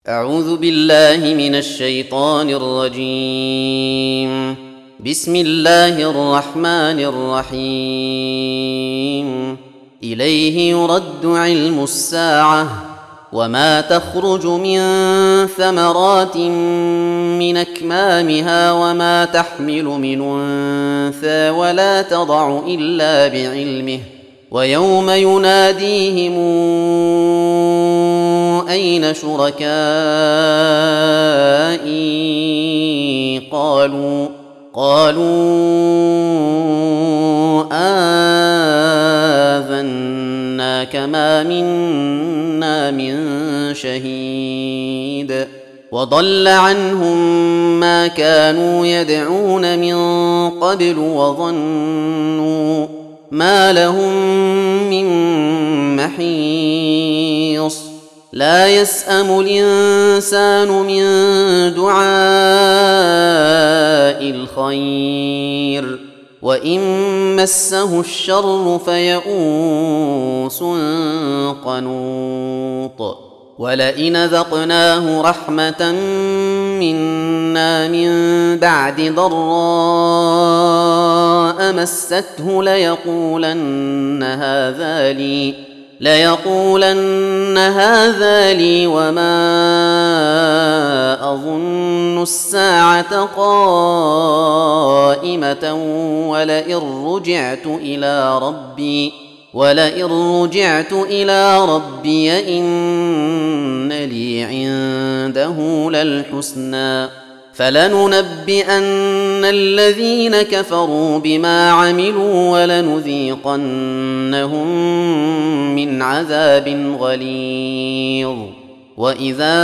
أعوذ بالله من الشيطان الرجيم. بسم الله الرحمن الرحيم. إليه يرد علم الساعة وما تخرج من ثمرات من أكمامها وما تحمل من أنثى ولا تضع إلا بعلمه ويوم يناديهم أين شركائي قالوا آذناك ما منا من شهيد وضل عنهم ما كانوا يدعون من قبل وظنوا ما لهم من محيص لا يسأم الإنسان من دعاء الخير وإن مسه الشر فيئوس قنوط ولئن ذقناه رحمة منا من بعد ضراء مسته ليقولن هذا لي وما أظن الساعة قائمة ولئن رجعت إلى ربي إن لي عنده للحسنى فلننبئن الذين كفروا بما عملوا ولنذيقنهم من عذاب غليظ وإذا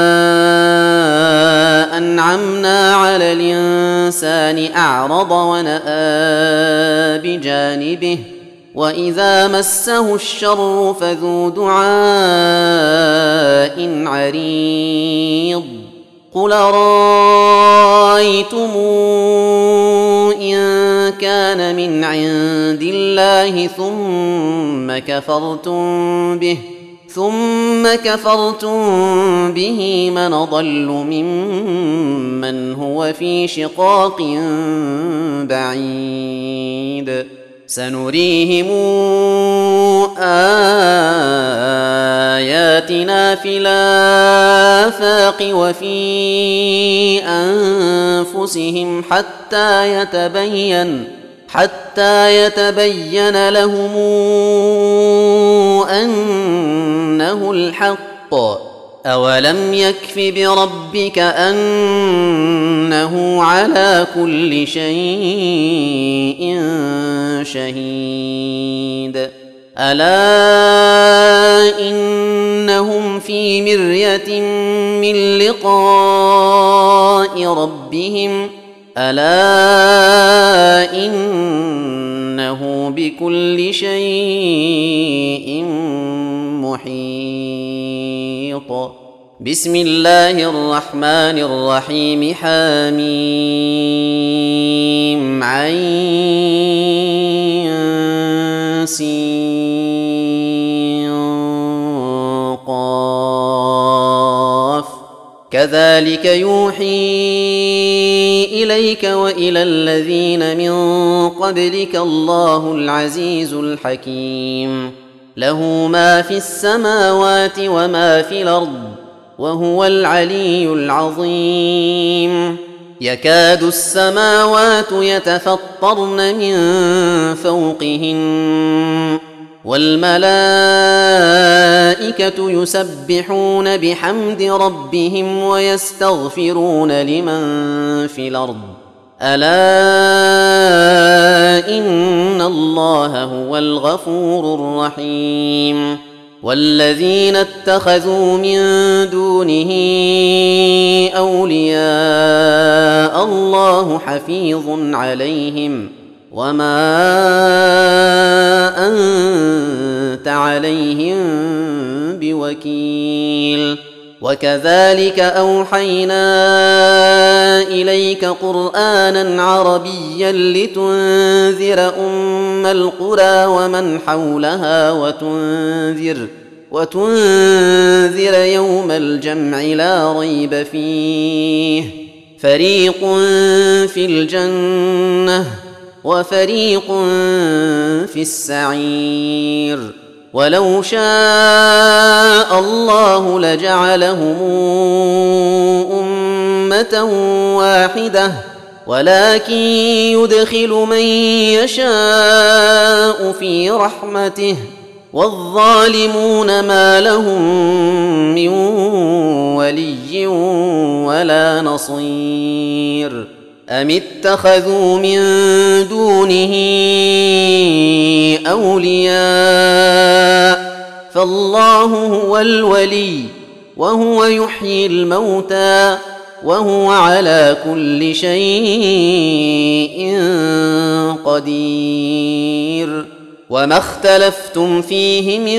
أنعمنا على الإنسان أعرض ونأى بجانبه وإذا مسه الشر فذو دعاء عريض قل رأيتم إن كان من عند الله ثم كفرتم به من أضل ممن هو في شقاق بعيد سنريهم آياتنا في الآفاق وفي أنفسهم حتى يتبين لهم أنه الحق أولم يكف بربك أنه على كل شيء شهيد ألا إنهم في مرية من لقاء ربهم ألا إنه بكل شيء محيط بسم الله الرحمن الرحيم حميم عين سين قاف كذلك يوحي إليك وإلى الذين من قبلك الله العزيز الحكيم له ما في السماوات وما في الأرض وهو العلي العظيم يكاد السماوات يتفطرن من فوقهن والملائكة يسبحون بحمد ربهم ويستغفرون لمن في الأرض ألا إن الله هو الغفور الرحيم والذين اتخذوا من دونه أولياء الله حفيظ عليهم وما أنت عليهم بوكيل وكذلك أوحينا إليك قرآنا عربيا لتنذر أم القرى ومن حولها وتنذر يوم الجمع لا ريب فيه فريق في الجنة وفريق في السعير ولو شاء الله لجعلهم أمة واحدة ولكن يدخل من يشاء في رحمته والظالمون ما لهم من ولي ولا نصير أم اتخذوا من دونه أولياء فالله هو الولي وهو يحيي الموتى وهو على كل شيء قدير وما اختلفتم فيه من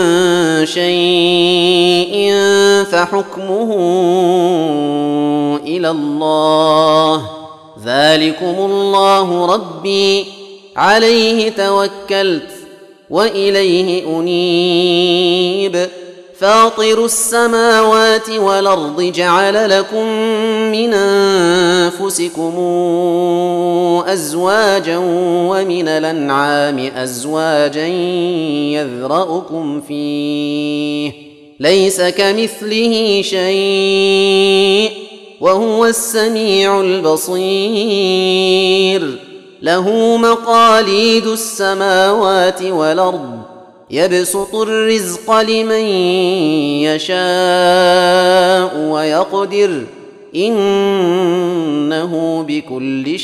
شيء فحكمه إلى الله ذلكم الله ربي عليه توكلت وإليه أنيب فاطر السماوات والأرض جعل لكم من أنفسكم أزواجا ومن الأنعام أزواجا يذرأكم فيه ليس كمثله شيء وهو السميع البصير له مقاليد السماوات والأرض يبسط الرزق لمن يشاء ويقدر إنه بكل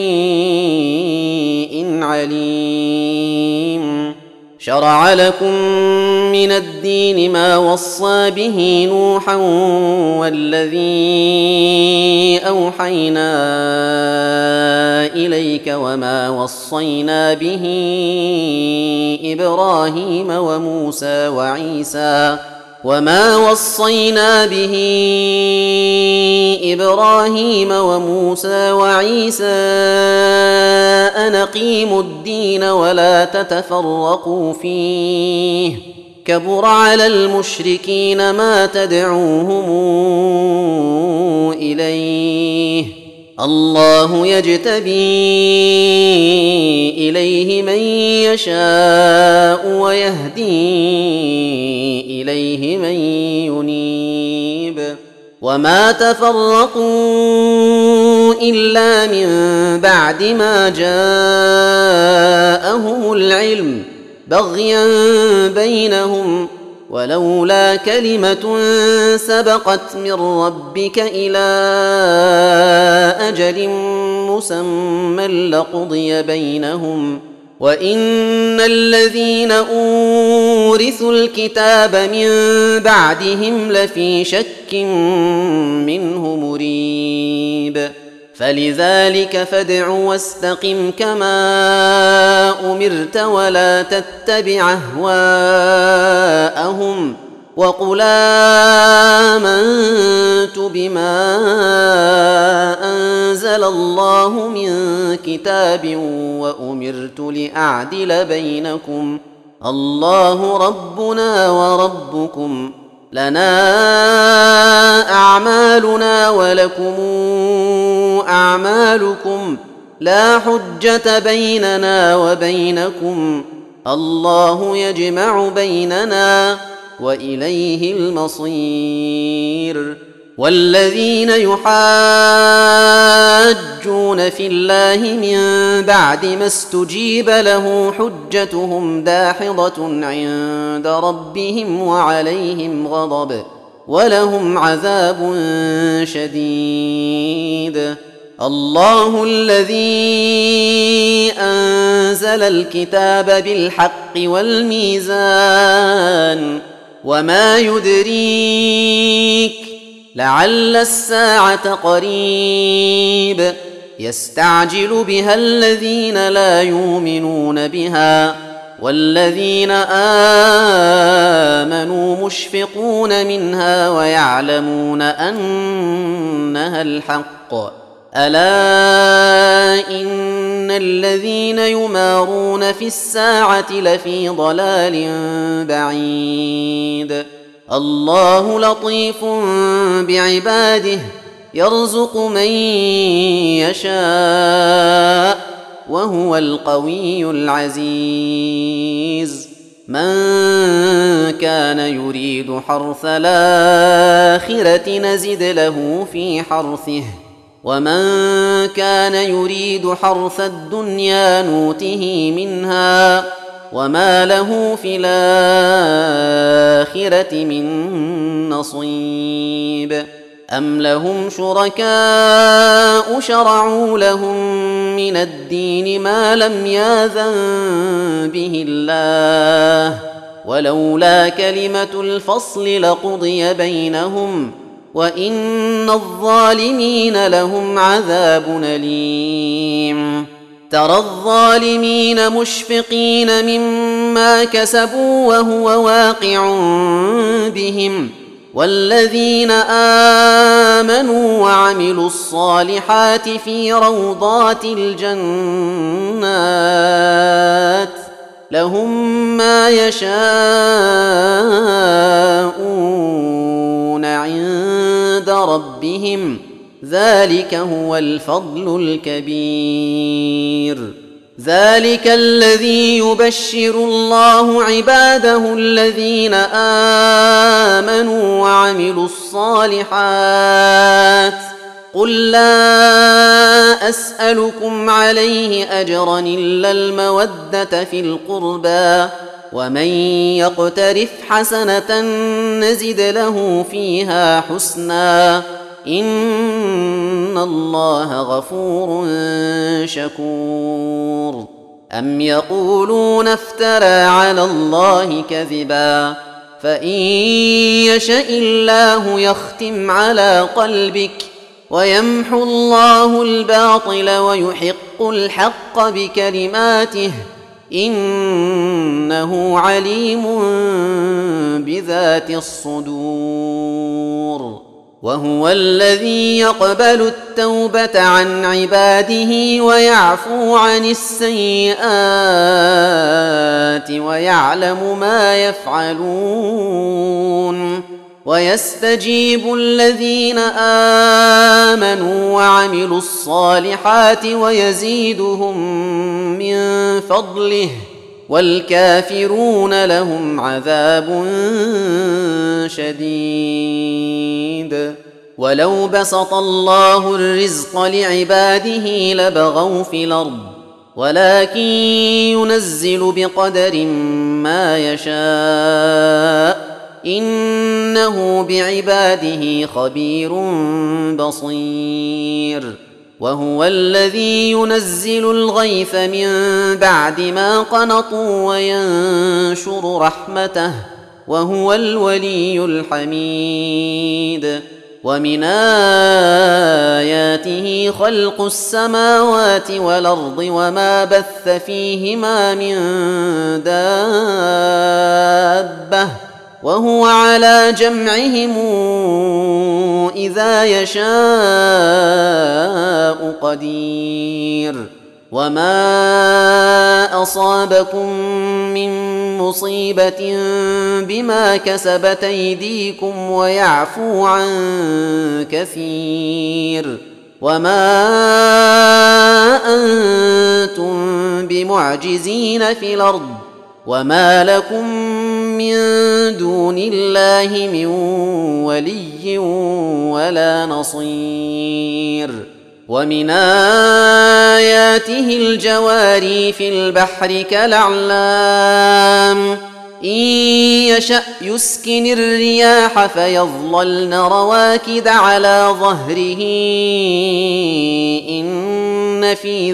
شيء عليم شرع لكم من الدين ما وصى به نوحا والذي أوحينا إليك وما وصينا به إبراهيم وموسى وعيسى أن أقيموا الدين ولا تتفرقوا فيه كبر على المشركين ما تدعوهم إليه الله يجتبي إليه من يشاء ويهدي إليه من ينيب وما تفرقوا إلا من بعد ما جاءهم العلم بغيا بينهم ولولا كلمة سبقت من ربك إلى أجل مسمى لقضي بينهم وإن الذين أورثوا الكتاب من بعدهم لفي شك منه مريب فلذلك فادع واستقم كما أمرت ولا تتبع أهواءهم وقل آمنت بما أنزل الله من كتاب وأمرت لأعدل بينكم الله ربنا وربكم لنا أعمالنا ولكم أعمالكم لا حجة بيننا وبينكم الله يجمع بيننا وإليه المصير والذين يحاجون في الله من بعد ما استجيب له حجتهم داحضة عند ربهم وعليهم غضب ولهم عذاب شديد الله الذي أنزل الكتاب بالحق والميزان وما يدريك لعل الساعة قريب يستعجل بها الذين لا يؤمنون بها والذين آمنوا مشفقون منها ويعلمون أنها الحق ألا إن الذين يمارون في الساعة لفي ضلال بعيد الله لطيف بعباده يرزق من يشاء وهو القوي العزيز من كان يريد حرث الآخرة نزد له في حرثه ومن كان يريد حرث الدنيا نوته منها وما له في الآخرة من نصيب أم لهم شركاء شرعوا لهم من الدين ما لم يأذن به الله ولولا كلمة الفصل لقضي بينهم وإن الظالمين لهم عذاب أليم ترى الظالمين مشفقين مما كسبوا وهو واقع بهم والذين آمنوا وعملوا الصالحات في روضات الجنات لهم ما يشاءون عند ربهم ذلك هو الفضل الكبير ذلك الذي يبشر الله عباده الذين آمنوا وعملوا الصالحات قل لا أسألكم عليه أجرا إلا المودة في القربى ومن يقترف حسنة نزد له فيها حسنا إن الله غفور شكور أم يقولون افترى على الله كذبا فإن يشأ الله يختم على قلبك ويمحو الله الباطل ويحق الحق بكلماته إنه عليم بذات الصدور وهو الذي يقبل التوبة عن عباده ويعفو عن السيئات ويعلم ما يفعلون ويستجيب الذين آمنوا وعملوا الصالحات ويزيدهم من فضله والكافرون لهم عذاب شديد ولو بسط الله الرزق لعباده لبغوا في الأرض ولكن ينزل بقدر ما يشاء إنه بعباده خبير بصير وهو الذي ينزل الغيث من بعد ما قنطوا وينشر رحمته وهو الولي الحميد ومن آياته خلق السماوات والأرض وما بث فيهما من دابة وهو على جمعهم إذا يشاء قدير وما أصابكم من مصيبة بما كسبت أيديكم ويعفو عن كثير وما أنتم بمعجزين في الأرض وما لكم من دون الله من ولي ولا نصير ومن آياته الجواري في البحر كالأعلام إن يشأ يسكن الرياح فيظللن رواكد على ظهره إن في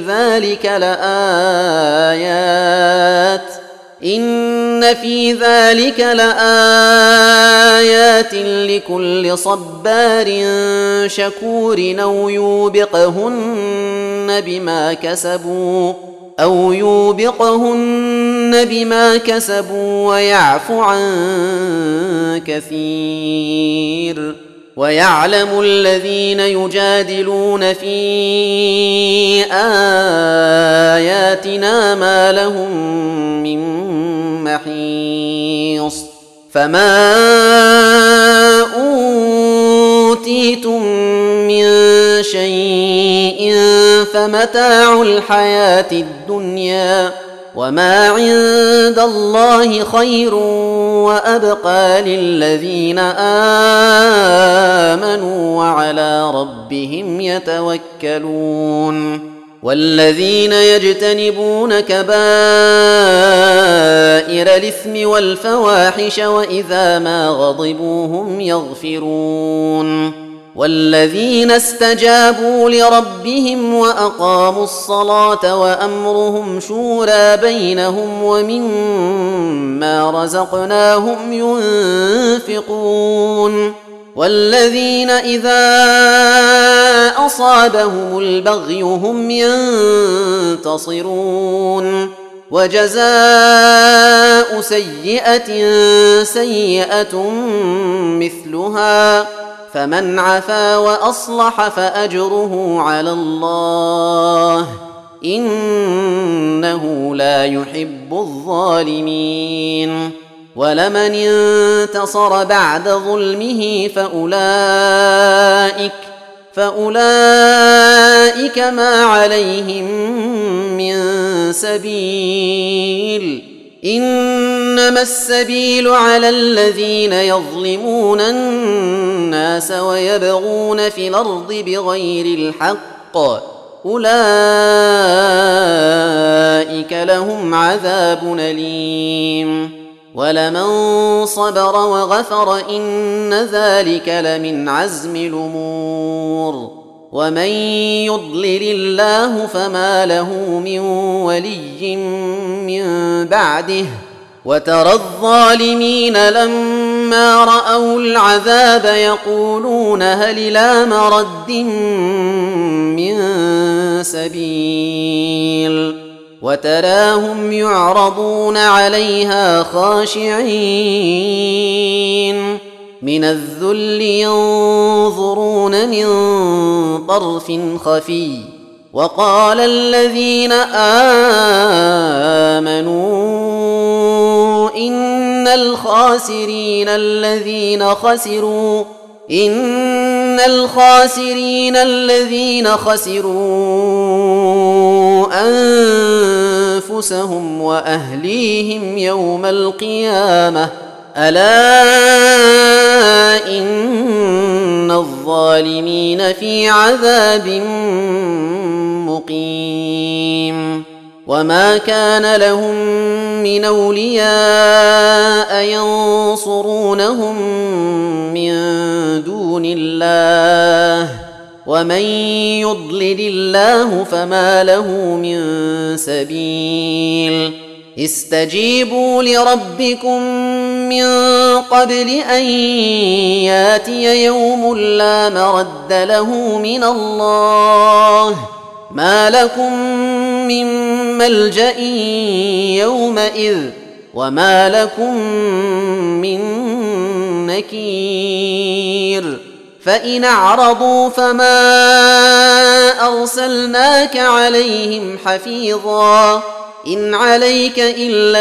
ذلك لآيات لكل صبار شكور أو يوبقهن بما كسبوا ويعفو عن كثير ويعلم الذين يجادلون في آياتنا ما لهم من محيص فما أوتيتم من شيء فمتاع الحياة الدنيا وما عند الله خير وأبقى للذين آمنوا وعلى ربهم يتوكلون والذين يجتنبون كبائر الإثم والفواحش وإذا ما غضبوا هم يغفرون والذين استجابوا لربهم وأقاموا الصلاة وأمرهم شورى بينهم ومما رزقناهم ينفقون والذين إذا أصابهم البغي هم ينتصرون وجزاء سيئة سيئة مثلها فمن عفا وأصلح فأجره على الله إنه لا يحب الظالمين ولمن انتصر بعد ظلمه فأولئك ما عليهم من سبيل إنما السبيل على الذين يظلمون الناس ويبغون في الأرض بغير الحق أولئك لهم عذاب أليم ولمن صبر وغفر إن ذلك لمن عزم الأمور ومن يضلل الله فما له من ولي من بعده وترى الظالمين لما رأوا العذاب يقولون هل إلى مرد من سبيل وتراهم يعرضون عليها خاشعين من الذل ينظرون من طرف خفي وقال الذين آمنوا إن الخاسرين الذين خسروا أنفسهم وأهليهم يوم القيامة ألا إن الظالمين في عذاب مقيم وما كان لهم من أولياء ينصرونهم من دون الله ومن يضلل الله فما له من سبيل استجيبوا لربكم من قبل أن ياتي يوم لا مرد له من الله ما لكم من ملجأ يومئذ وما لكم من نكير فإن أعرضوا فما أرسلناك عليهم حفيظا إن عليك إلا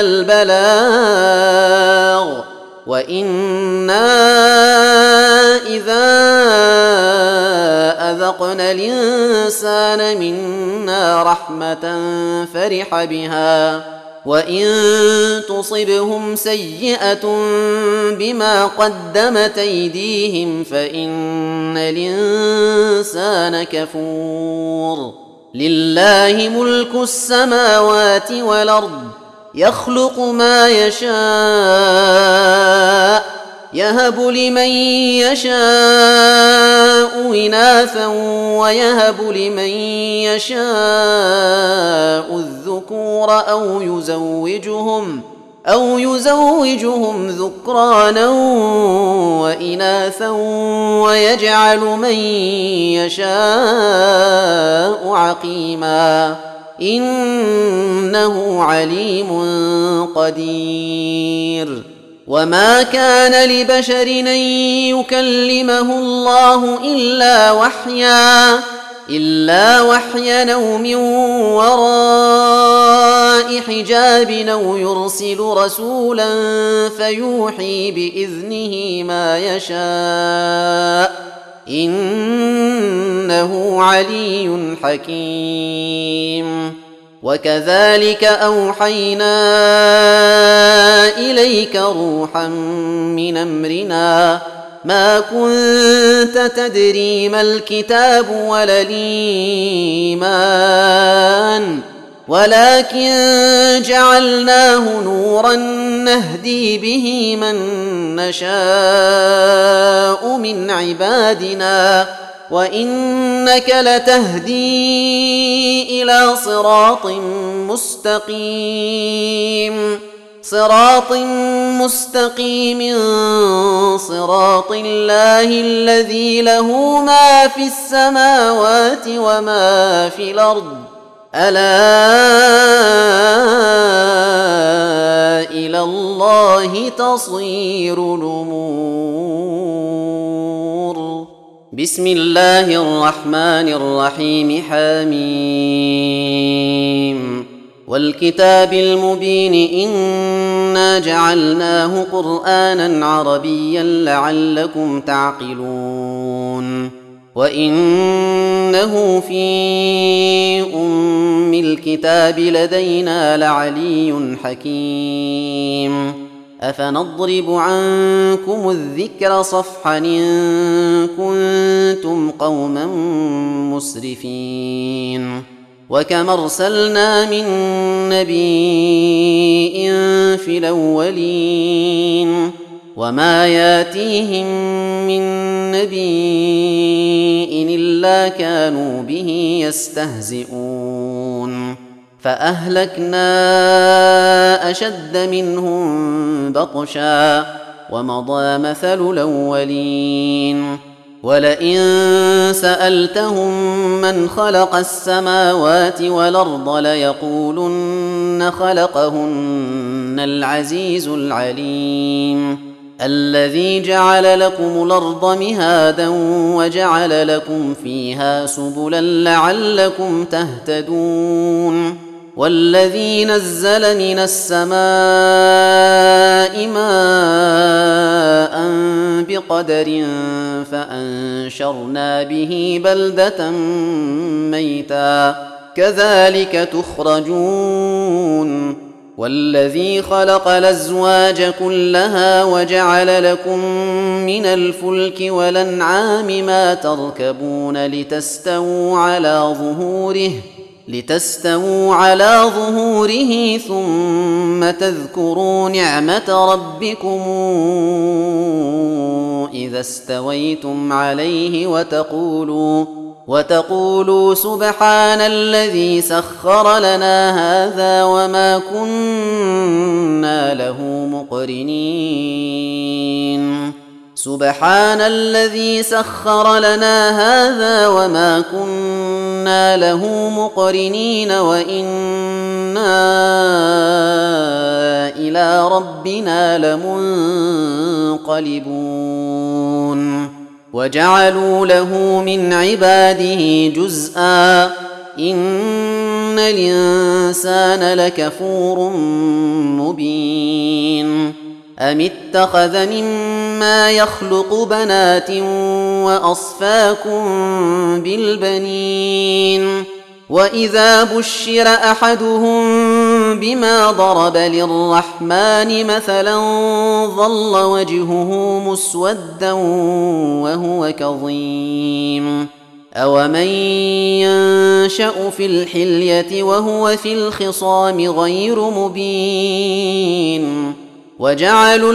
البلاغ وإنا إذا أذقنا الإنسان منا رحمة فرح بها وإن تصبهم سيئة بما قدمت أيديهم فإن الإنسان كفور لله ملك السماوات والأرض يخلق ما يشاء يهب لمن يشاء إناثا ويهب لمن يشاء الذكور أو يزوجهم ذكرانا وإناثا ويجعل من يشاء عقيما إنه عليم قدير وما كان لبشر أن يكلمه الله إلا وحيا أو من وراء حجاب أو يرسل رسولا فيوحي بإذنه ما يشاء إنه علي حكيم. وكذلك أوحينا إليك روحا من أمرنا ما كنت تدري ما الكتاب ولا الإيمان ولكن جعلناه نورا نهدي به من نشاء من عبادنا وإنك لتهدي إلى صراط مستقيم صراط الله الذي له ما في السماوات وما في الأرض ألا إلى الله تصير الأمور. بسم الله الرحمن الرحيم حميم والكتاب المبين إنا جعلناه قرآنا عربيا لعلكم تعقلون وإنه في أم الكتاب لدينا لعلي حكيم. أفنضرب عنكم الذكر صفحا إن كنتم قوما مسرفين. وكم أرسلنا من نبي في الأولين وما ياتيهم من نبي إلا كانوا به يستهزئون فأهلكنا أشد منهم بطشا ومضى مثل الأولين. ولئن سألتهم من خلق السماوات والأرض ليقولن خلقهن العزيز العليم الذي جعل لكم الأرض مهادا وجعل لكم فيها سبلا لعلكم تهتدون والذي نزل من السماء ماء بقدر فأنشرنا به بلدة ميتا كذلك تخرجون والذي خلق الأزواج كلها وجعل لكم من الفلك والأنعام ما تركبون لتستووا على ظهوره ثم تذكروا نعمة ربكم إذا استويتم عليه وتقولوا سبحان الذي سخر لنا هذا وما كنا له مقرنين سبحان الذي سخر لنا هذا وما كنا له مقرنين وإنا إلى ربنا لمنقلبون. وجعلوا له من عباده جزءا إن الإنسان لكفور مبين. أم اتخذ مما يخلق بنات وأصفاكم بالبنين وإذا بشر أحدهم بما ضرب للرحمن مثلا ظل وجهه مسودا وهو كظيم. أومن ينشأ في الحلية وهو في الخصام غير مبين. وجعلوا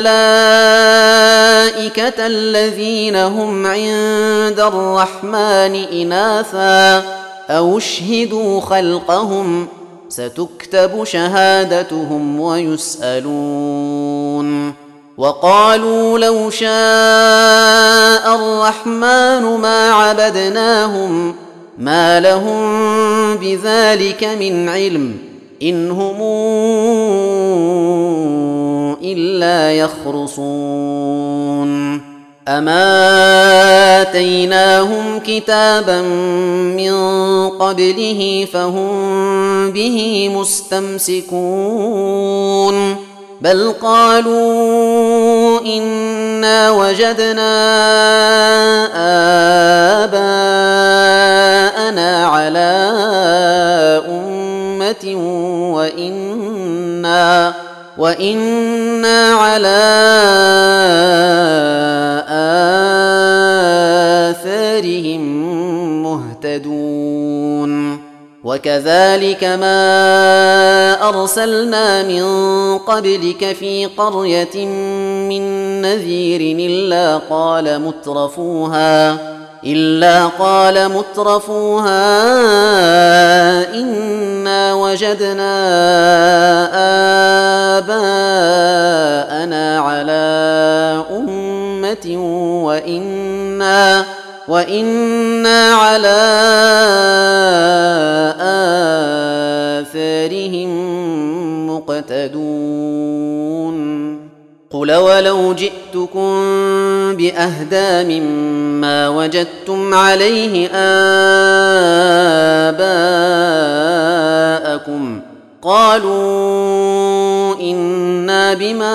الملائكة الذين هم عند الرحمن إناثا أو اشهدوا خلقهم ستكتب شهادتهم ويسألون. وقالوا لو شاء الرحمن ما عبدناهم ما لهم بذلك من علم إن هم إلا يخرصون أما آتيناهم كتابا من قبله فهم به مستمسكون بل قالوا إنا وجدنا آباءنا على أمة وإنا على آثارهم مهتدون وكذلك ما أرسلنا من قبلك في قرية من نذير إلا قال مترفوها إنا وجدنا آباءنا على أمة وإنا على آثارهم مقتدون قل ولو جئتكم بأهدى مما وجدتم عليه آباءكم قالوا إنا بما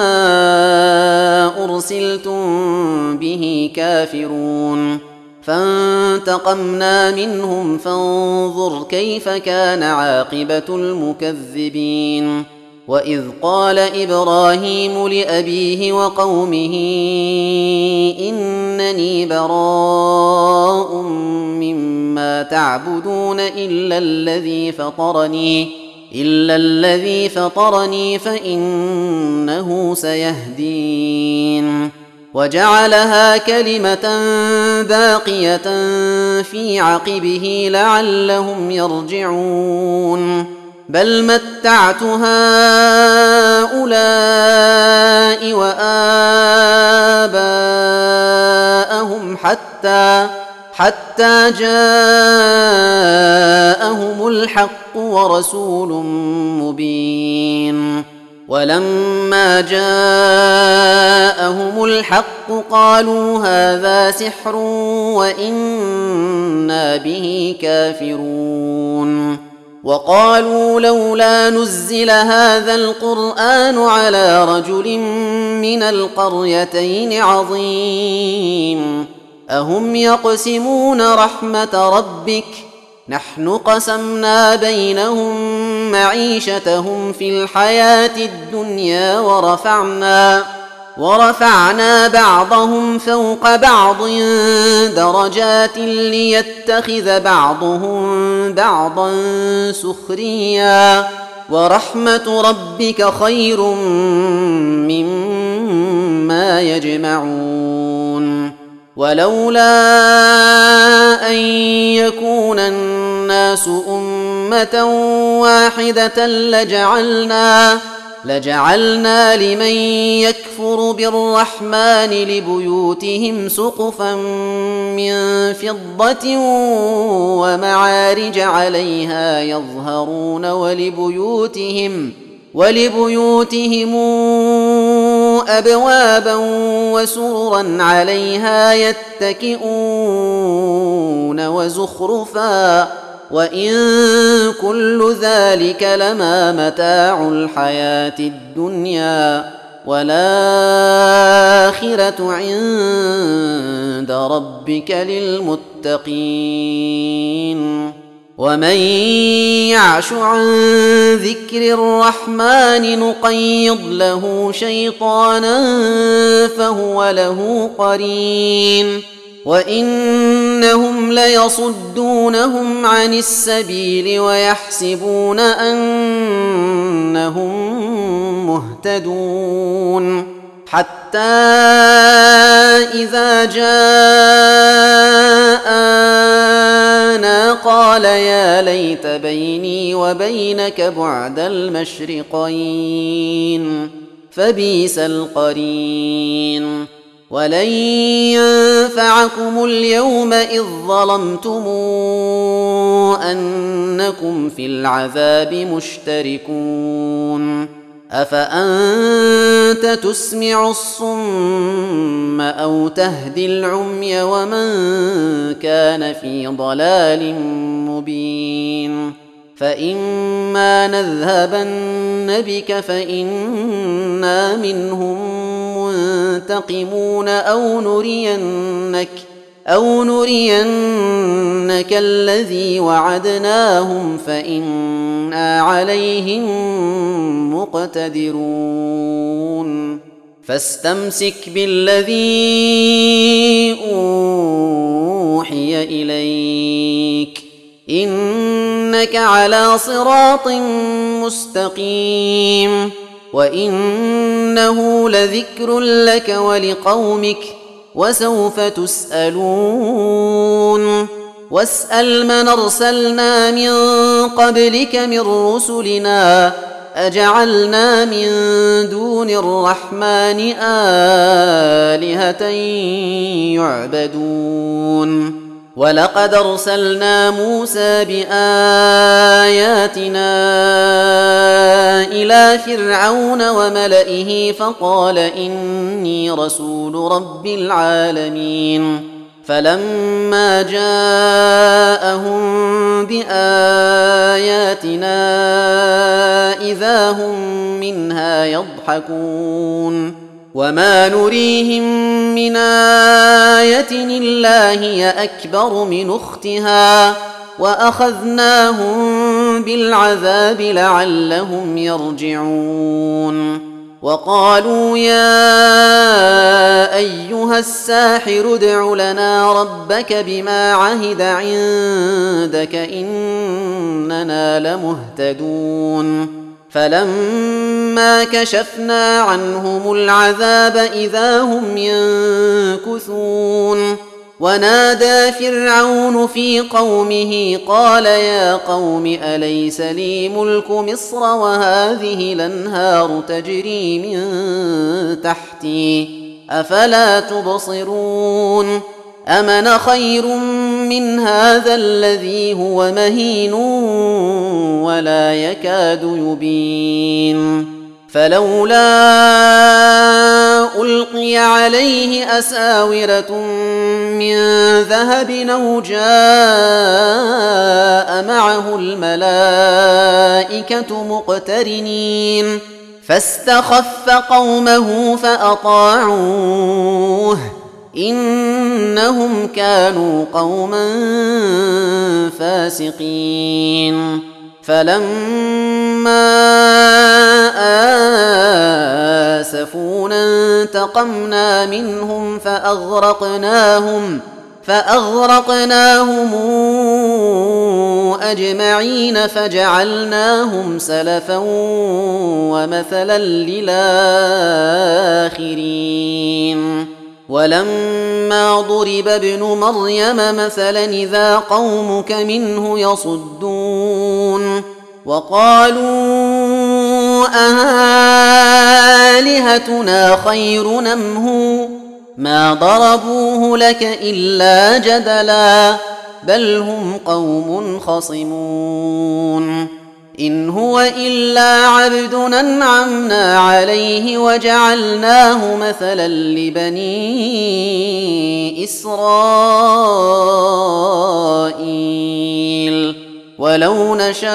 أرسلتم به كافرون فانتقمنا منهم فانظر كيف كان عاقبة المكذبين وإذ قال إبراهيم لأبيه وقومه إنني براء مما تعبدون إلا الذي فطرني فإنه سيهدين وجعلها كلمة باقية في عقبه لعلهم يرجعون بل متعت هؤلاء وآباءهم حتى جاءهم الحق ورسول مبين ولما جاءهم الحق قالوا هذا سحر وإنا به كافرون وقالوا لولا نزل هذا القرآن على رجل من القريتين عظيم أهم يقسمون رحمة ربك نحن قسمنا بينهم معيشتهم في الحياة الدنيا ورفعنا بعضهم فوق بعض درجات ليتخذ بعضهم بعضا سخريا ورحمة ربك خير مما يجمعون ولولا أن يكون الناس أمة واحدة لجعلنا لمن يكفر بالرحمن لبيوتهم سقفا من فضة ومعارج عليها يظهرون ولبيوتهم أبوابا وسررا عليها يتكئون وزخرفا وإن كل ذلك لما متاع الحياة الدنيا والآخرة عند ربك للمتقين ومن يعش عن ذكر الرحمن نقيض له شيطانا فهو له قرين وإنهم ليصدونهم عن السبيل ويحسبون أنهم مهتدون حتى إذا جاءنا قال يا ليت بيني وبينك بعد المشرقين فبئس القرين ولن ينفعكم اليوم إذ ظلمتم أنكم في العذاب مشتركون أفأنت تسمع الصم أو تهدي العمي ومن كان في ضلال مبين فإما نذهبن بك فإنا منهم منتقمون أو نرينك الذي وعدناهم فإنا عليهم مقتدرون فاستمسك بالذي أوحي إليك إنك على صراط مستقيم وإنه لذكر لك ولقومك وسوف تسألون واسأل من أرسلنا من قبلك من رسلنا أجعلنا من دون الرحمن آلهة يعبدون ولقد أرسلنا موسى بآياتنا إلى فرعون وملئه فقال إني رسول رب العالمين فلما جاءهم بآياتنا إذا هم منها يضحكون وما نريهم من آية إلا هي أكبر من أختها وأخذناهم بالعذاب لعلهم يرجعون وقالوا يا أيها الساحر ادع لنا ربك بما عهد عندك إننا لمهتدون فلما كشفنا عنهم العذاب إذا هم ينكثون ونادى فرعون في قومه قال يا قوم أليس لي ملك مصر وهذه الأنهار تجري من تحتي أفلا تبصرون أمن خير من هذا الذي هو مهين ولا يكاد يبين فلولا ألقي عليه أساورة من ذهب أو جاء معه الملائكة مقترنين فاستخف قومه فأطاعوه إنهم كانوا قوما فاسقين فلما آسفونا انتقمنا منهم فأغرقناهم أجمعين فجعلناهم سلفا ومثلا للآخرين ولما ضرب ابن مريم مثلا إذا قومك منه يصدون وقالوا أآلهتنا خير أم هو ما ضربوه لك إلا جدلا بل هم قوم خصمون إن هو إلا عبد أنعمنا عليه وجعلناه مثلا لبني إسرائيل ولو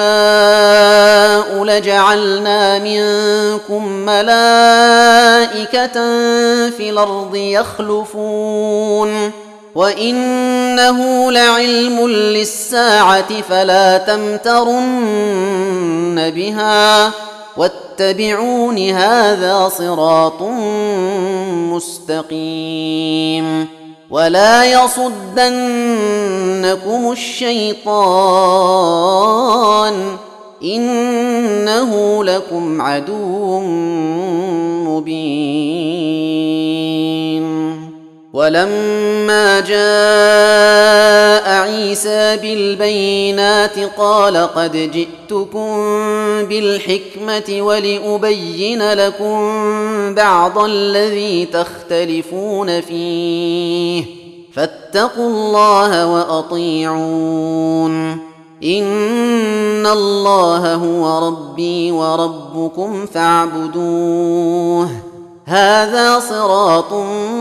نشاء لجعلنا منكم ملائكة في الأرض يخلفون وإنه لعلم للساعة فلا تمترن بها واتبعون هذا صراط مستقيم ولا يصدنكم الشيطان إنه لكم عدو مبين ولما جاء عيسى عيسى بالبينات قال قد جئتكم بالحكمة ولأبين لكم بعض الذي تختلفون فيه فاتقوا الله وأطيعون إن الله هو ربي وربكم فاعبدوه هذا صراط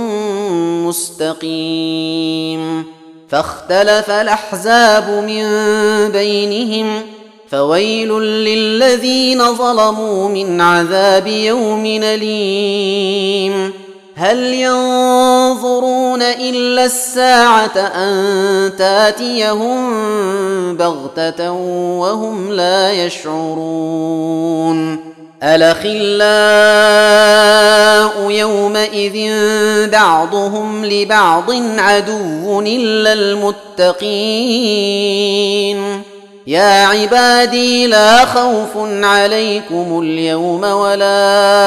مستقيم فاختلف الأحزاب من بينهم فويل للذين ظلموا من عذاب يوم أليم هل ينظرون إلا الساعة أن تاتيهم بغتة وهم لا يشعرون الأخلاء يومئذ بعضهم لبعض عدو إلا المتقين يا عبادي لا خوف عليكم اليوم ولا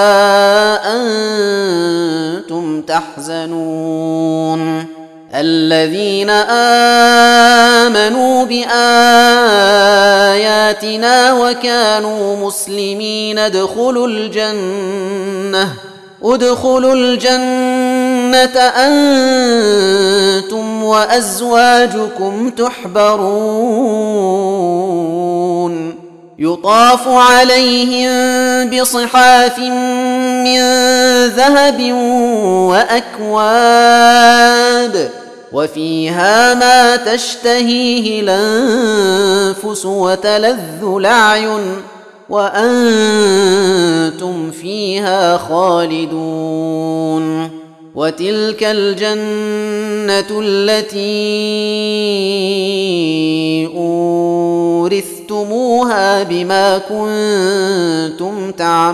أنتم تحزنون الذين آمنوا بآياتنا وكانوا مسلمين ادخلوا الجنة أنتم وأزواجكم تحبرون يطاف عليهم بصحاف من ذهب وأكواب وفيها ما تشتهيه الأنفس وتلذ الأعين وأنتم فيها خالدون وتلك الجنة التي أورثتموها بما كنتم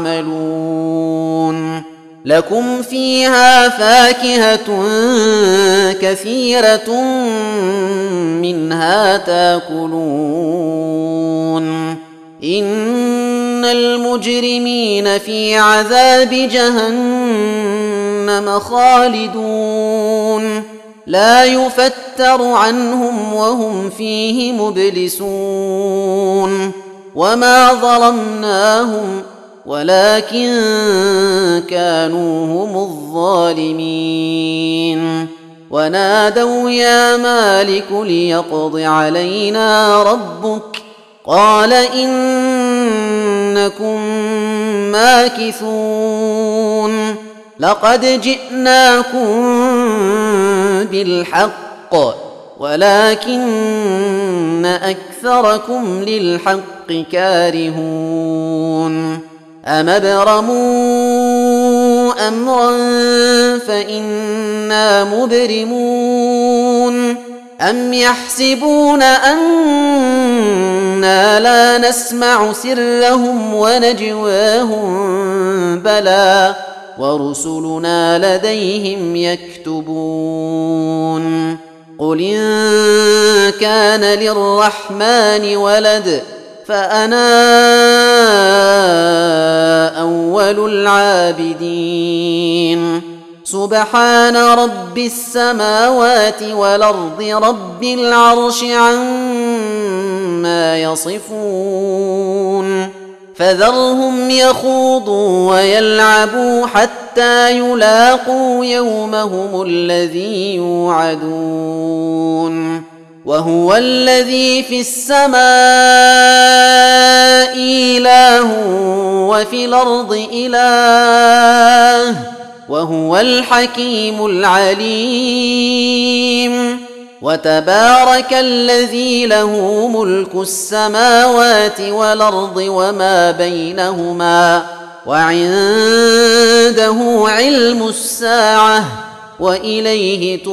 تعملون لكم فيها فاكهة كثيرة منها تاكلون إن المجرمين في عذاب جهنم خالدون لا يفتر عنهم وهم فيه مبلسون وما ظلمناهم ولكن كانوا هم الظالمين ونادوا يا مالك ليقض علينا ربك قال إنكم ماكثون لقد جئناكم بالحق ولكن أكثركم للحق كارهون أم ابرموا أمرا فإنا مبرمون أم يحسبون أنا لا نسمع سرهم ونجواهم بلى ورسلنا لديهم يكتبون قل إن كان للرحمن ولد فأنا أول العابدين سبحان رب السماوات والأرض رب العرش عما يصفون فذرهم يخوضوا ويلعبوا حتى يلاقوا يومهم الذي يوعدون وهو الذي في السماء إله وفي الأرض إله وهو الحكيم العليم وتبارك الذي له ملك السماوات والأرض وما بينهما وعنده علم الساعة وإليه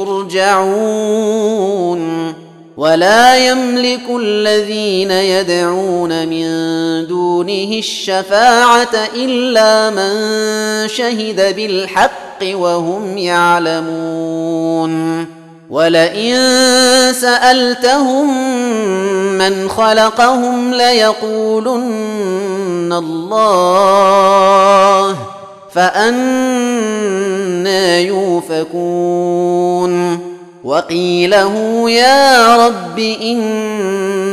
ترجعون ولا يملك الذين يدعون من دونه الشفاعة إلا من شهد بالحق وهم يعلمون ولئن سألتهم من خلقهم ليقولن الله فأنى يؤفكون وقيله يا رب إن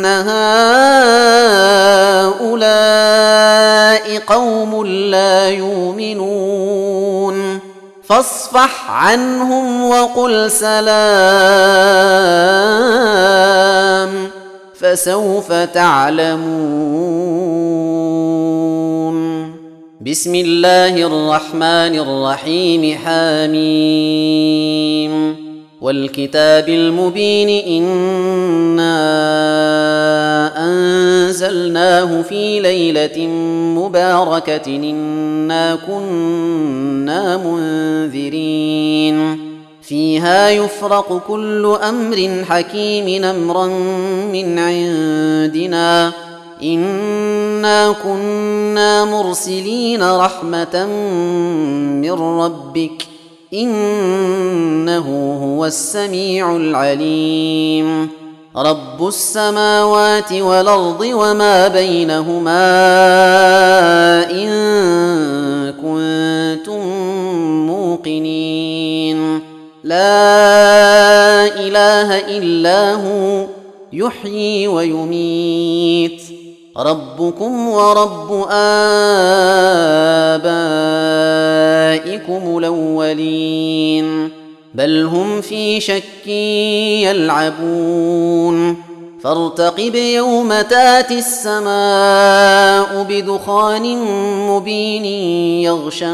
هؤلاء قوم لا يؤمنون فاصفح عنهم وقل سلام فسوف تعلمون. بسم الله الرحمن الرحيم. حميم والكتاب المبين إنا أنزلناه في ليلة مباركة إنا كنا منذرين فيها يفرق كل أمر حكيم أمرا من عندنا إنا كنا مرسلين رحمة من ربك إنه هو السميع العليم. رب السماوات والأرض وما بينهما إن كنتم موقنين لا إله إلا هو يحيي ويميت ربكم ورب آبائكم الأولين بل هم في شك يلعبون فارتقب يوم تاتي السماء بدخان مبين يغشى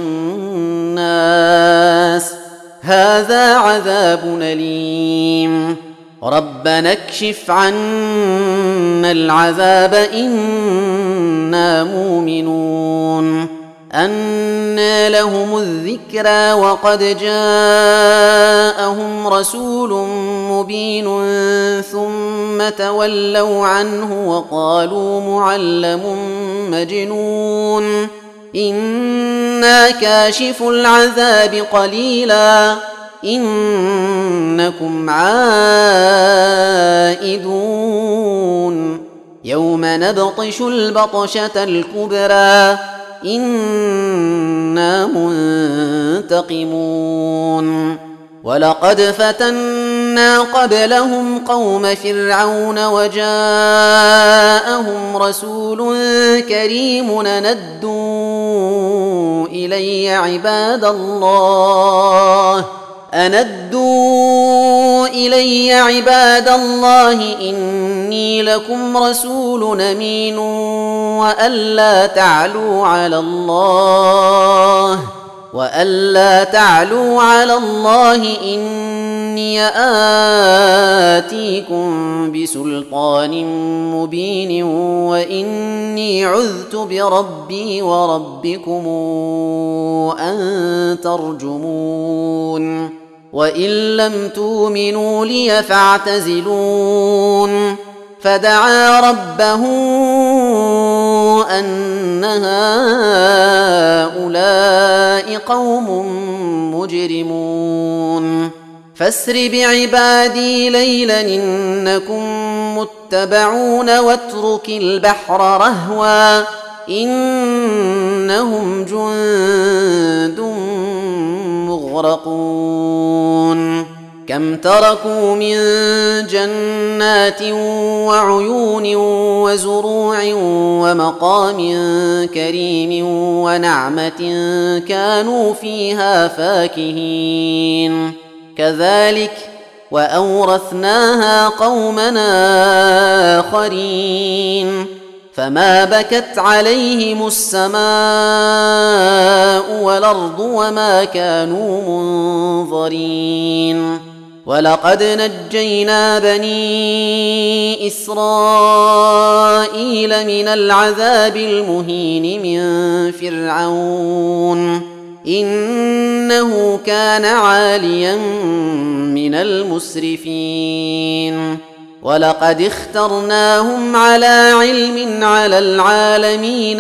الناس هذا عذاب أليم ربنا اكشف عنا العذاب إنا مؤمنون أنى لهم الذكرى وقد جاءهم رسول مبين ثم تولوا عنه وقالوا معلم مجنون إنا كاشف العذاب قليلا إنكم عائدون يوم نبطش البطشة الكبرى إنا منتقمون ولقد فتنا قبلهم قوم فرعون وجاءهم رسول كريم أندوا إلي عباد الله إني لكم رسول أمين وألا تعلوا على الله إني آتيكم بسلطان مبين وإني عذت بربي وربكم أن ترجمون وإن لم تؤمنوا لي فاعتزلون فدعا ربه أن هؤلاء قوم مجرمون فاسر بعبادي ليلا إنكم متبعون واترك البحر رهوا إنهم جند مغرقون كم تركوا من جنات وعيون وزروع ومقام كريم ونعمة كانوا فيها فاكهين كذلك وأورثناها قومنا آخرين فما بكت عليهم السماء والأرض وما كانوا منظرين ولقد نجينا بني إسرائيل من العذاب المهين من فرعون إنه كان عاليا من المسرفين ولقد اخترناهم على علم على العالمين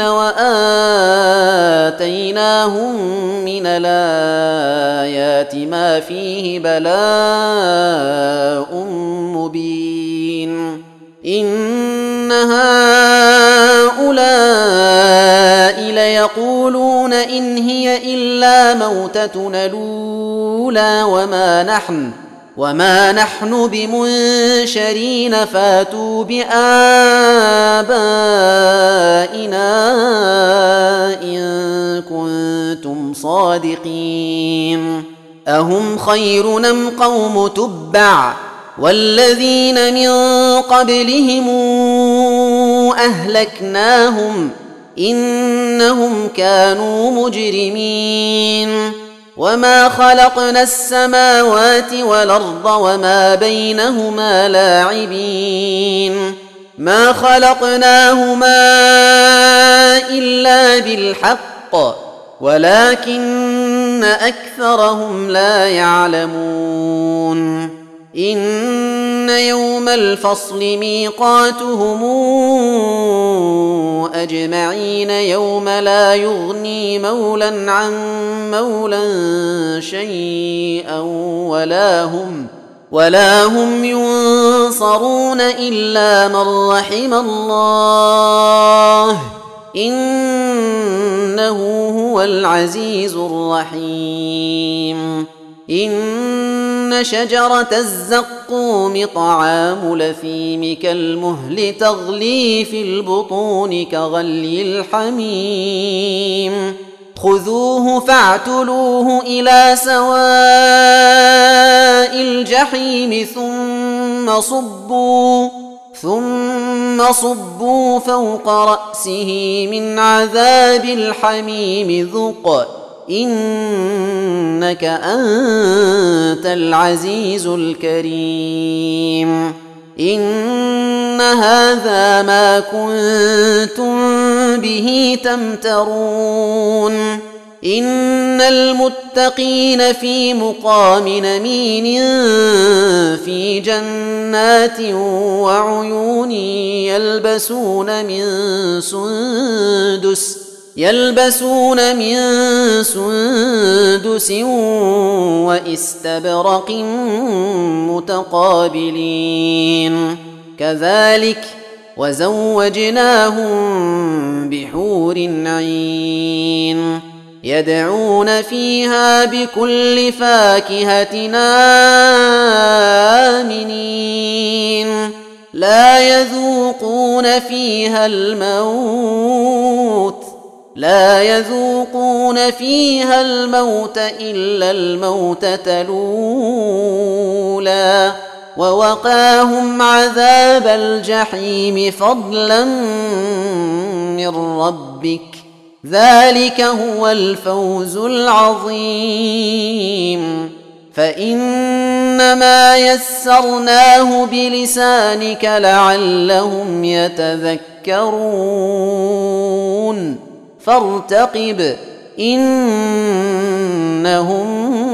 وآتيناهم من الآيات ما فيه بلاء مبين إن هؤلاء ليقولون إن هي إلا موتتنا الأولى وما نحن بمنشرين فاتوا بآبائنا إن كنتم صادقين أهم خير أم قوم تبع والذين من قبلهم أهلكناهم إنهم كانوا مجرمين وما خلقنا السماوات والأرض وما بينهما لاعبين ما خلقناهما إلا بالحق ولكن أكثرهم لا يعلمون إن يوم الفصل ميقاتهم أجمعين يوم لا يغني مولى عن مولى شيئا ولا هم ينصرون إلا من رحم الله إنه هو العزيز الرحيم إن شجرة الزقوم طعام لثيم كالمهل تغلي في البطون كغلي الحميم خذوه فاعتلوه إلى سواء الجحيم ثم صبوا فوق رأسه من عذاب الحميم ذق إنك أنت العزيز الكريم إن هذا ما كنتم به تمترون إن المتقين في مقام أمين في جنات وعيون يلبسون من سندس واستبرق متقابلين كذلك وزوجناهم بحور عين يدعون فيها بكل فاكهة آمنين لا يذوقون فيها الموت إلا الموتة الأولى ووقاهم عذاب الجحيم فضلا من ربك ذلك هو الفوز العظيم فإنما يسرناه بلسانك لعلهم يتذكرون فارتقب إنهم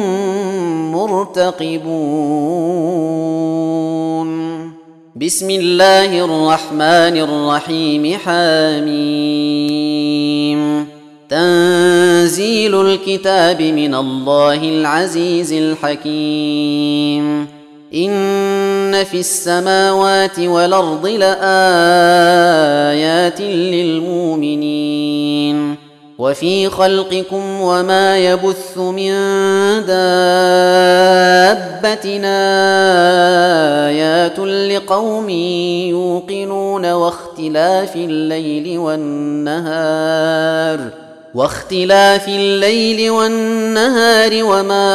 مرتقبون بسم الله الرحمن الرحيم حميم تنزيل الكتاب من الله العزيز الحكيم إن في السماوات والأرض لآيات للمؤمنين وفي خلقكم وما يبث من دابة آيات لقوم يوقنون واختلاف الليل والنهار وما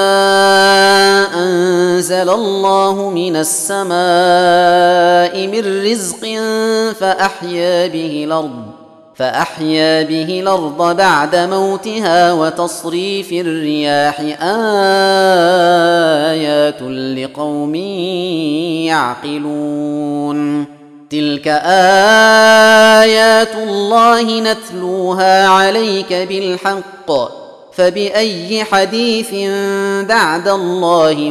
أنزل الله من السماء من رزق فأحيا به الأرض بعد موتها وتصريف الرياح آيات لقوم يعقلون تلك آيات الله نتلوها عليك بالحق فبأي حديث بعد الله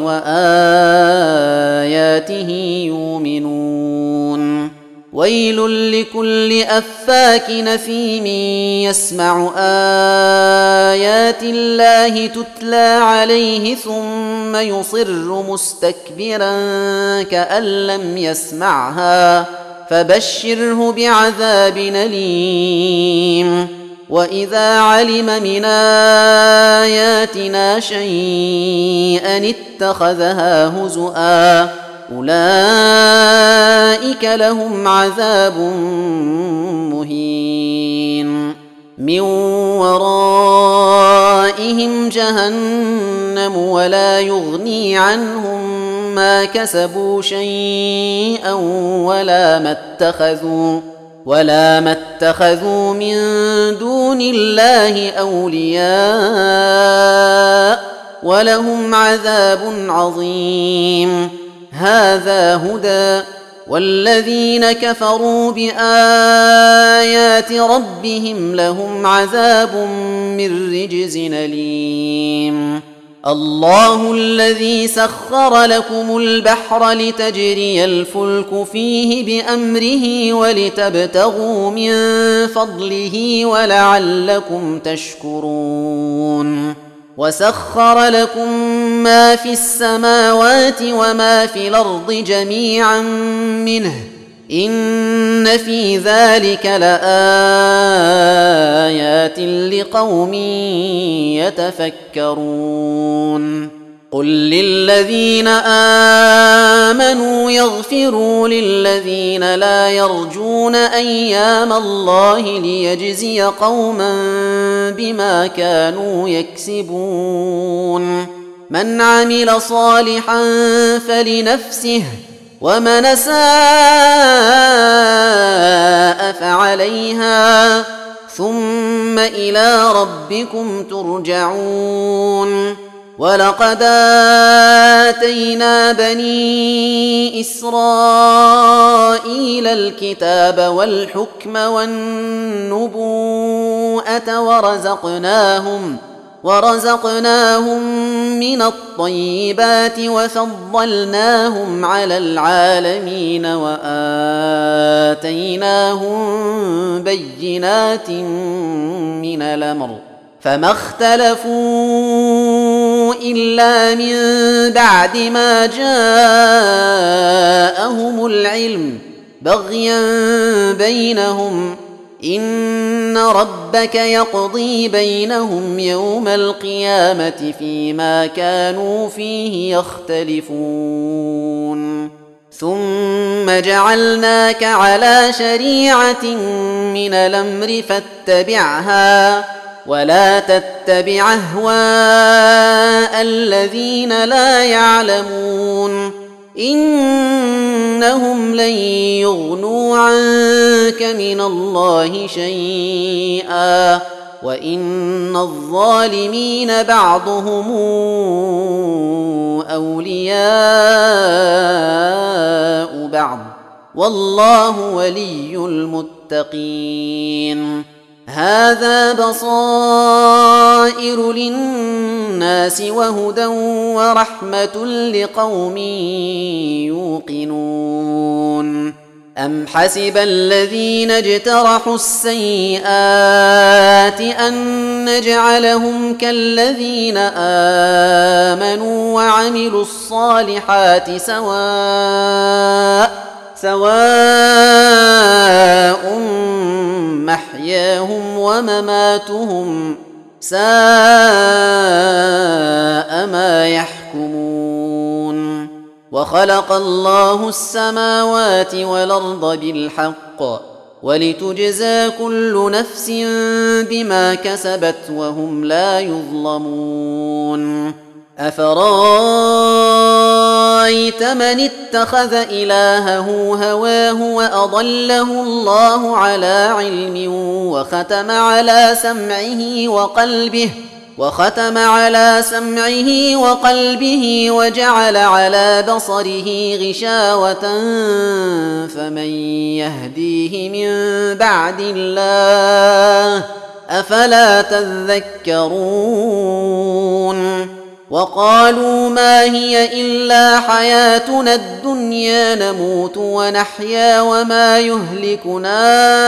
وآياته يؤمنون ويل لكل أفاك نثيم يسمع آيات الله تتلى عليه ثم يصر مستكبرا كأن لم يسمعها فبشره بعذاب أليم وإذا علم من آياتنا شيئا اتخذها هزؤا أولئك لهم عذاب مهين من ورائهم جهنم ولا يغني عنهم ما كسبوا شيئا ولا ما اتخذوا من دون الله أولياء ولهم عذاب عظيم هذا هدى والذين كفروا بآيات ربهم لهم عذاب من رجز أليم الله الذي سخر لكم البحر لتجري الفلك فيه بأمره ولتبتغوا من فضله ولعلكم تشكرون وسخر لكم ما في السماوات وما في الأرض جميعا منه إن في ذلك لآيات لقوم يتفكرون قل للذين آمنوا يغفروا للذين لا يرجون أيام الله ليجزي قوما بما كانوا يكسبون من عمل صالحا فلنفسه ومن أساء فعليها ثم إلى ربكم ترجعون ولقد آتينا بني إسرائيل الكتاب والحكم والنبوءة ورزقناهم من الطيبات وفضلناهم على العالمين وآتيناهم بينات من الأمر فما اختلفوا إلا من بعد ما جاءهم العلم بغيا بينهم إن ربك يقضي بينهم يوم القيامة فيما كانوا فيه يختلفون ثم جعلناك على شريعة من الأمر فاتبعها ولا تتبع أهواء الذين لا يعلمون إنهم لن يغنوا عنك من الله شيئا وإن الظالمين بعضهم أولياء بعض والله ولي المتقين هذا بصائر للناس وهدى ورحمة لقوم يوقنون أم حسب الذين اجترحوا السيئات أن نجعلهم كالذين آمنوا وعملوا الصالحات سواء محياهم ومماتهم ساء ما يحكمون وخلق الله السماوات والأرض بالحق ولتجزى كل نفس بما كسبت وهم لا يظلمون أفرأيت من اتخذ إلهه هواه وأضله الله على علم وختم على سمعه وقلبه وجعل على بصره غشاوة فمن يهديه من بعد الله أفلا تذكرون وقالوا ما هي إلا حياتنا الدنيا نموت ونحيا وما يهلكنا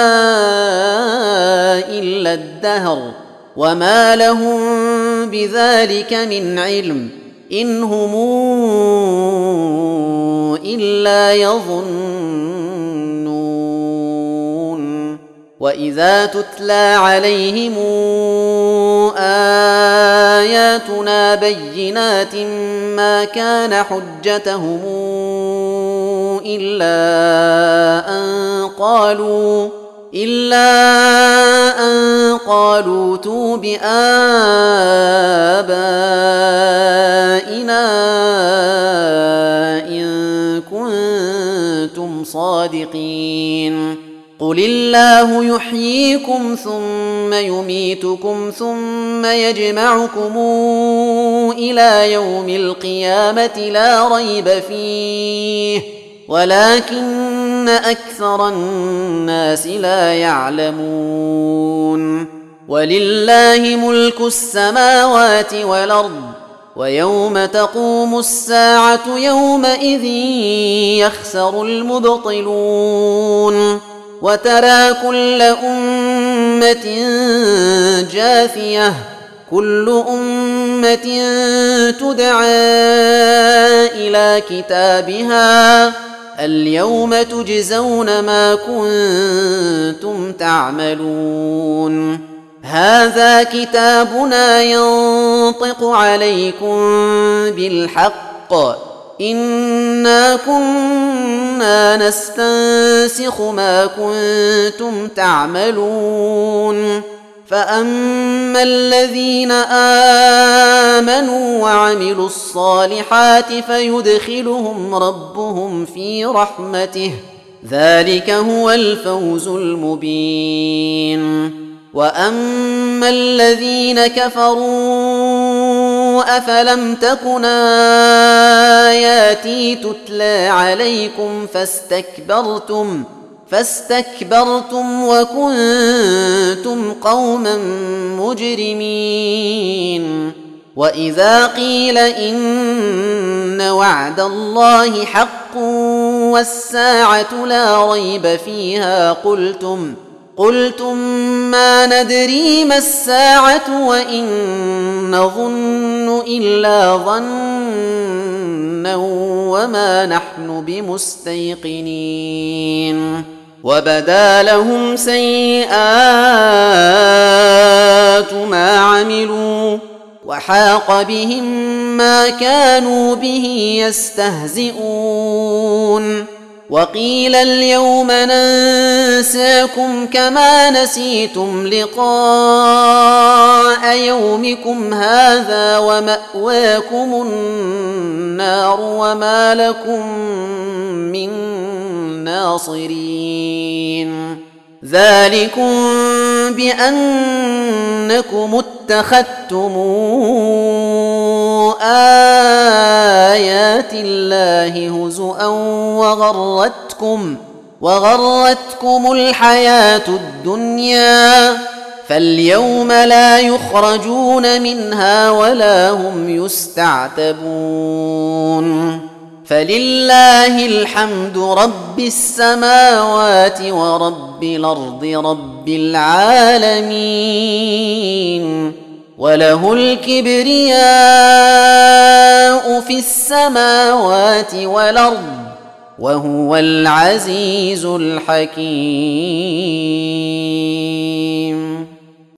إلا الدهر وما لهم بذلك من علم إن هم إلا يظنون وإذا تتلى عليهم آياتنا بينات ما كان حجتهم إلا أن قالوا ائتوا بآبائنا إن كنتم صادقين قل الله يحييكم ثم يميتكم ثم يجمعكم إلى يوم القيامة لا ريب فيه ولكن أكثر الناس لا يعلمون ولله ملك السماوات والأرض ويوم تقوم الساعة يومئذ يخسر المبطلون وترى كل أمة جاثية كل أمة تدعى إلى كتابها اليوم تجزون ما كنتم تعملون هذا كتابنا ينطق عليكم بالحق إنا كنا نستنسخ ما كنتم تعملون فأما الذين آمنوا وعملوا الصالحات فيدخلهم ربهم في رحمته ذلك هو الفوز المبين وأما الذين كفروا أفلم تكن آياتي تتلى عليكم فاستكبرتم وكنتم قوما مجرمين وإذا قيل إن وعد الله حق والساعة لا ريب فيها قلتم ما ندري ما الساعة وإن نظن إلا ظنا وما نحن بمستيقنين وبدا لهم سيئات ما عملوا وحاق بهم ما كانوا به يستهزئون وقيل اليوم ننساكم كما نسيتم لقاء يومكم هذا ومأواكم النار وما لكم من ناصرين ذلكم بأنكم اتخذتم آيات الله هزؤا وغرتكم الحياة الدنيا فاليوم لا يخرجون منها ولا هم يستعتبون فلله الحمد رب السماوات ورب الأرض رب العالمين وله الكبرياء في السماوات والأرض وهو العزيز الحكيم